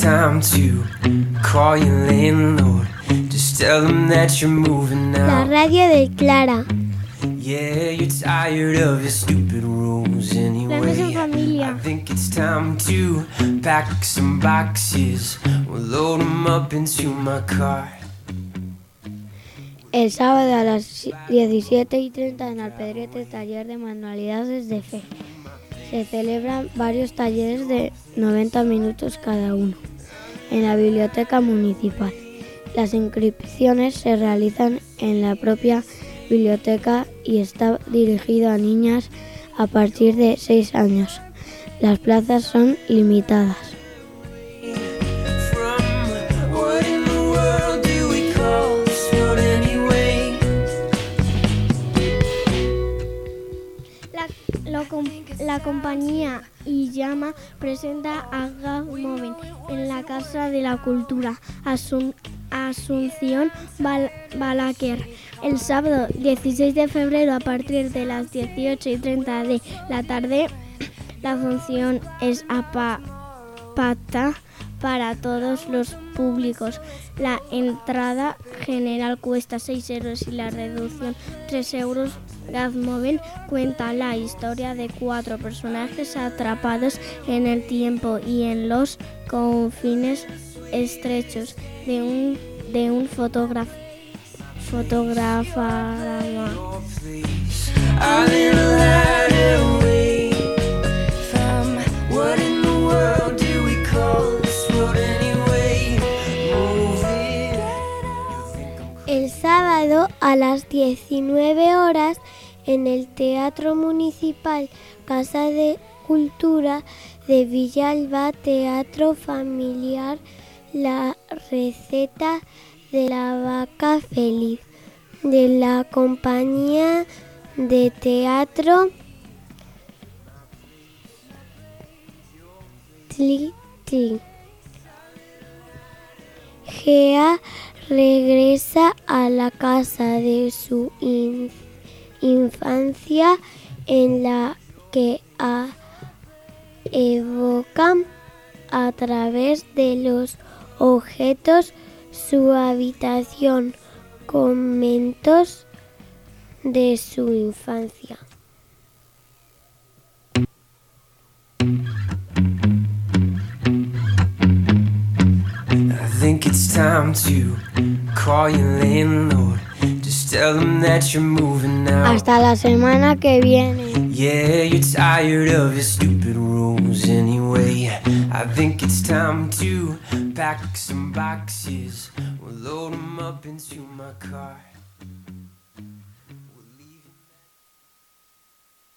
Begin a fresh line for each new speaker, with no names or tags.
time to call your landlord. Just tell them that you're moving
La
out.
radio de Clara.
Yeah, you're tired of your stupid rules
Planes en
anyway.
familia.
I think it's time to pack some boxes. We'll load them up into my car.
El sábado a las 17:30 en Alpedrete, taller de manualidades de fe. Se celebran varios talleres de 90 minutos cada uno en la biblioteca municipal. Las inscripciones se realizan en la propia biblioteca y está dirigido a niñas a partir de 6 años. Las plazas son limitadas. La compañía Iyama presenta a Gazmoven en la Casa de la Cultura Asunción Balaquer el sábado 16 de febrero a partir de las 18:30 de la tarde. La función es apta para todos los públicos. La entrada general cuesta 6 euros y la reducción 3 euros. Gazmoven cuenta la historia de 4 personajes atrapados en el tiempo y en los confines estrechos de un fotograma. El sábado a las 19 horas en el Teatro Municipal Casa de Cultura de Villalba, teatro familiar, la receta de la vaca feliz, de la compañía de teatro Tli Tli. Gea regresa a la casa de su infancia en la que evoca a través de los objetos su habitación, momentos de su infancia.
I think it's time to call your landlord. Just tell them that you're moving out.
Hasta la semana que viene.
Yeah, you're tired of your stupid rules anyway. I think it's time to pack some boxes. We'll load them up into my car.